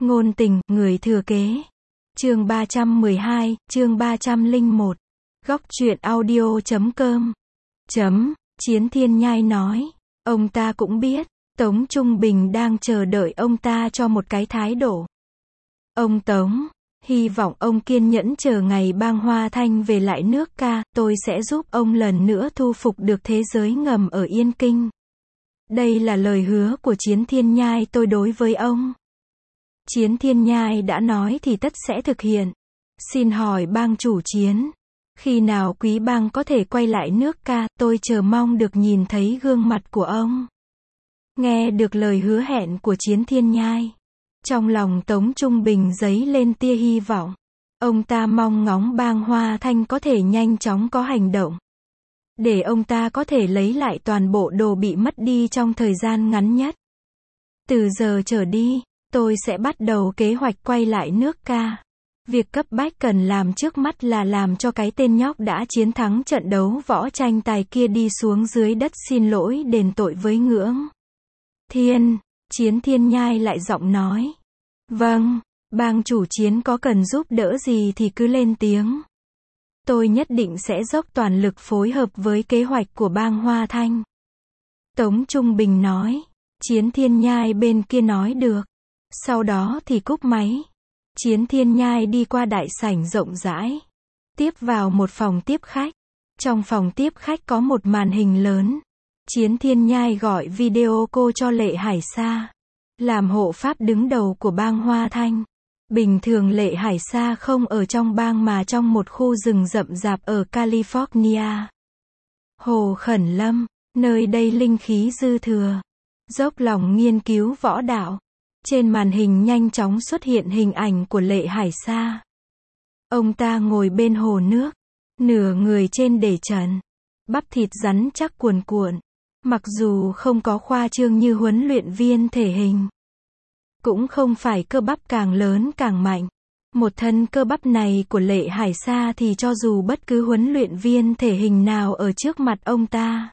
Ngôn tình, người thừa kế. Chương 312, chương 301. Góc truyện audio.com. Chiến Thiên Nhai nói. Ông ta cũng biết, Tống Trung Bình đang chờ đợi ông ta cho một cái thái độ. Ông Tống, hy vọng ông kiên nhẫn chờ ngày Bang Hoa Thanh về lại nước ca, tôi sẽ giúp ông lần nữa thu phục được thế giới ngầm ở Yên Kinh. Đây là lời hứa của Chiến Thiên Nhai tôi đối với ông. Chiến Thiên Nhai đã nói thì tất sẽ thực hiện. Xin hỏi bang chủ Chiến, khi nào quý bang có thể quay lại nước ca, tôi chờ mong được nhìn thấy gương mặt của ông. Nghe được lời hứa hẹn của Chiến Thiên Nhai, trong lòng Tống Trung Bình dấy lên tia hy vọng. Ông ta mong ngóng Bang Hoa Thanh có thể nhanh chóng có hành động, để ông ta có thể lấy lại toàn bộ đồ bị mất đi trong thời gian ngắn nhất. Từ giờ trở đi, tôi sẽ bắt đầu kế hoạch quay lại nước ca. Việc cấp bách cần làm trước mắt là làm cho cái tên nhóc đã chiến thắng trận đấu võ tranh tài kia đi xuống dưới đất xin lỗi đền tội với Ngưỡng Thiên. Chiến Thiên Nhai lại giọng nói. Vâng, bang chủ Chiến có cần giúp đỡ gì thì cứ lên tiếng. Tôi nhất định sẽ dốc toàn lực phối hợp với kế hoạch của Bang Hoa Thanh. Tống Trung Bình nói. Chiến Thiên Nhai bên kia nói được. Sau đó thì cúp máy. Chiến Thiên Nhai đi qua đại sảnh rộng rãi, tiếp vào một phòng tiếp khách. Trong phòng tiếp khách có một màn hình lớn. Chiến Thiên Nhai gọi video call cho Lệ Hải Sa, làm hộ pháp đứng đầu của Bang Hoa Thanh. Bình thường Lệ Hải Sa không ở trong bang mà trong một khu rừng rậm rạp ở California. Hồ Khẩn Lâm, nơi đây linh khí dư thừa, dốc lòng nghiên cứu võ đạo. Trên màn hình nhanh chóng xuất hiện hình ảnh của Lệ Hải Sa. Ông ta ngồi bên hồ nước, nửa người trên để trần, bắp thịt rắn chắc cuồn cuộn. Mặc dù không có khoa trương như huấn luyện viên thể hình, cũng không phải cơ bắp càng lớn càng mạnh. Một thân cơ bắp này của Lệ Hải Sa thì cho dù bất cứ huấn luyện viên thể hình nào ở trước mặt ông ta,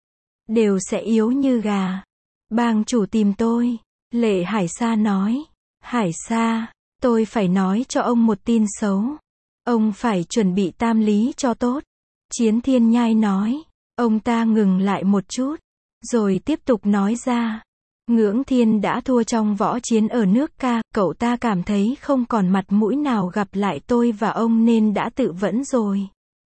đều sẽ yếu như gà. Bang chủ tìm tôi. Lệ Hải Sa nói. Hải Sa, tôi phải nói cho ông một tin xấu. Ông phải chuẩn bị tam lý cho tốt. Chiến Thiên Nhai nói. Ông ta ngừng lại một chút, rồi tiếp tục nói ra. Ngưỡng Thiên đã thua trong võ chiến ở nước ca, cậu ta cảm thấy không còn mặt mũi nào gặp lại tôi và ông nên đã tự vẫn rồi.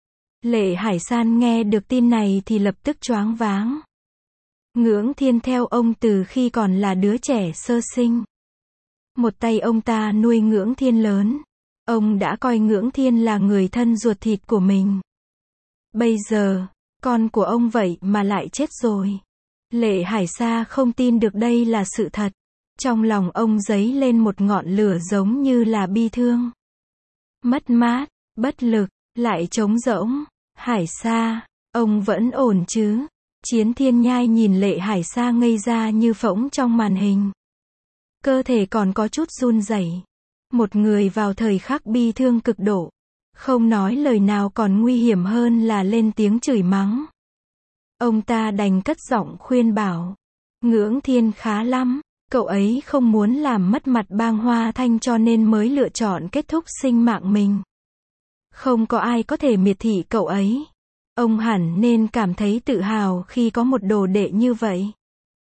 Lệ Hải San nghe được tin này thì lập tức choáng váng. Ngưỡng Thiên theo ông từ khi còn là đứa trẻ sơ sinh. Một tay ông ta nuôi Ngưỡng Thiên lớn. Ông đã coi Ngưỡng Thiên là người thân ruột thịt của mình. Bây giờ, con của ông vậy mà lại chết rồi. Lệ Hải Sa không tin được đây là sự thật. Trong lòng ông dấy lên một ngọn lửa giống như là bi thương, mất mát, bất lực, lại trống rỗng. Hải Sa, ông vẫn ổn chứ? Chiến Thiên Nhai nhìn Lệ Hải Sa ngây ra như phỗng trong màn hình. Cơ thể còn có chút run rẩy. Một người vào thời khắc bi thương cực độ, không nói lời nào còn nguy hiểm hơn là lên tiếng chửi mắng. Ông ta đành cất giọng khuyên bảo. Ngưỡng Thiên khá lắm, cậu ấy không muốn làm mất mặt Bang Hoa Thanh cho nên mới lựa chọn kết thúc sinh mạng mình. Không có ai có thể miệt thị cậu ấy. Ông hẳn nên cảm thấy tự hào khi có một đồ đệ như vậy.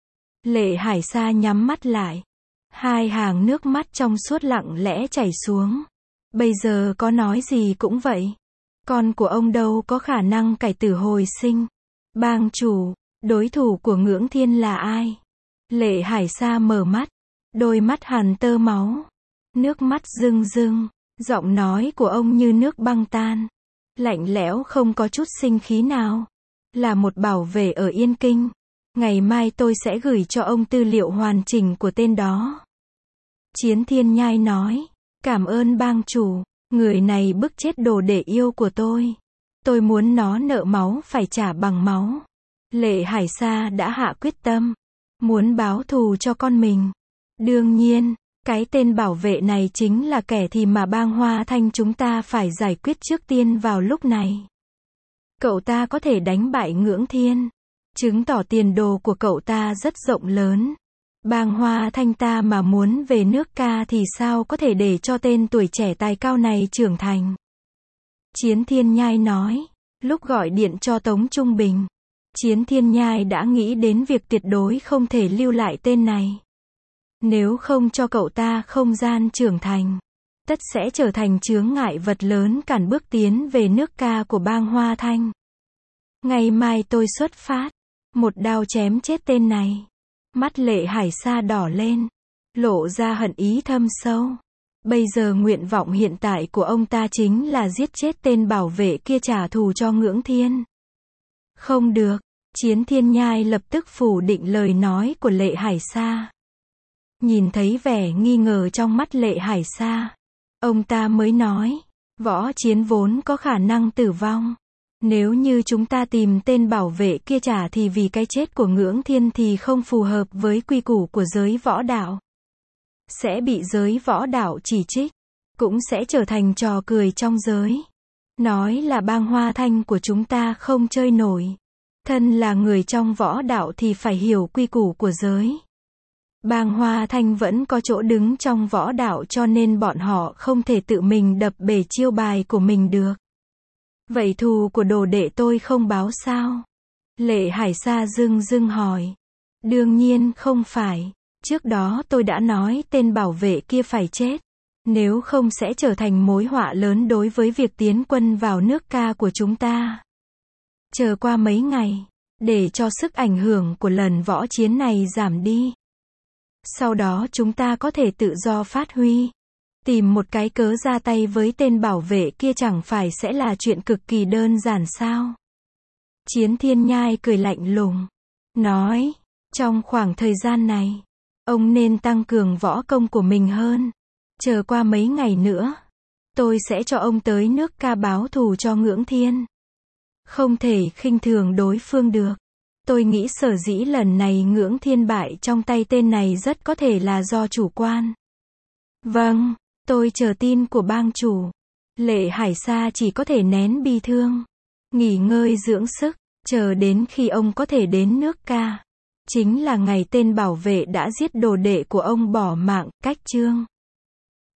Lệ Hải Sa nhắm mắt lại. Hai hàng nước mắt trong suốt lặng lẽ chảy xuống. Bây giờ có nói gì cũng vậy. Con của ông đâu có khả năng cải tử hồi sinh. Bang chủ, đối thủ của Ngưỡng Thiên là ai? Lệ Hải Sa mở mắt. Đôi mắt hằn tơ máu. Nước mắt rưng rưng. Giọng nói của ông như nước băng tan. Lạnh lẽo không có chút sinh khí nào. Là một bảo vệ ở Yên Kinh. Ngày mai tôi sẽ gửi cho ông tư liệu hoàn chỉnh của tên đó. Chiến Thiên Nhai nói. Cảm ơn bang chủ. Người này bức chết đồ đệ yêu của tôi. Tôi muốn nó nợ máu phải trả bằng máu. Lệ Hải Sa đã hạ quyết tâm. Muốn báo thù cho con mình. Đương nhiên, cái tên bảo vệ này chính là kẻ thù mà Bang Hoa Thanh chúng ta phải giải quyết trước tiên vào lúc này. Cậu ta có thể đánh bại Ngưỡng Thiên, chứng tỏ tiền đồ của cậu ta rất rộng lớn. Bang Hoa Thanh ta mà muốn về nước ca thì sao có thể để cho tên tuổi trẻ tài cao này trưởng thành. Chiến Thiên Nhai nói, lúc gọi điện cho Tống Trung Bình, Chiến Thiên Nhai đã nghĩ đến việc tuyệt đối không thể lưu lại tên này. Nếu không cho cậu ta không gian trưởng thành, tất sẽ trở thành chướng ngại vật lớn cản bước tiến về nước ca của Bang Hoa Thanh. Ngày mai tôi xuất phát, một đao chém chết tên này. Mắt Lệ Hải Sa đỏ lên, lộ ra hận ý thâm sâu. Bây giờ nguyện vọng hiện tại của ông ta chính là giết chết tên bảo vệ kia trả thù cho Ngưỡng Thiên. Không được, Chiến Thiên Nhai lập tức phủ định lời nói của Lệ Hải Sa. Nhìn thấy vẻ nghi ngờ trong mắt Lệ Hải Sa, ông ta mới nói, võ chiến vốn có khả năng tử vong. Nếu như chúng ta tìm tên bảo vệ kia trả thì vì cái chết của Ngưỡng Thiên thì không phù hợp với quy củ của giới võ đạo. Sẽ bị giới võ đạo chỉ trích, cũng sẽ trở thành trò cười trong giới. Nói là Bang Hoa Thanh của chúng ta không chơi nổi. Thân là người trong võ đạo thì phải hiểu quy củ của giới. Bang Hoa Thanh vẫn có chỗ đứng trong võ đạo cho nên bọn họ không thể tự mình đập bể chiêu bài của mình được. Vậy thù của đồ đệ tôi không báo sao? Lệ Hải Sa dưng dưng hỏi. Đương nhiên không phải. Trước đó tôi đã nói tên bảo vệ kia phải chết. Nếu không sẽ trở thành mối họa lớn đối với việc tiến quân vào nước ca của chúng ta. Chờ qua mấy ngày, để cho sức ảnh hưởng của lần võ chiến này giảm đi. Sau đó chúng ta có thể tự do phát huy. Tìm một cái cớ ra tay với tên bảo vệ kia chẳng phải sẽ là chuyện cực kỳ đơn giản sao? Chiến Thiên Nhai cười lạnh lùng, nói, trong khoảng thời gian này, ông nên tăng cường võ công của mình hơn. Chờ qua mấy ngày nữa, tôi sẽ cho ông tới nước ca báo thù cho Ngưỡng Thiên. Không thể khinh thường đối phương được. Tôi nghĩ sở dĩ lần này Ngưỡng Thiên bại trong tay tên này rất có thể là do chủ quan. Vâng, tôi chờ tin của bang chủ. Lệ Hải Sa chỉ có thể nén bi thương, nghỉ ngơi dưỡng sức, chờ đến khi ông có thể đến nước ca. Chính là ngày tên bảo vệ đã giết đồ đệ của ông bỏ mạng, Cách Trương.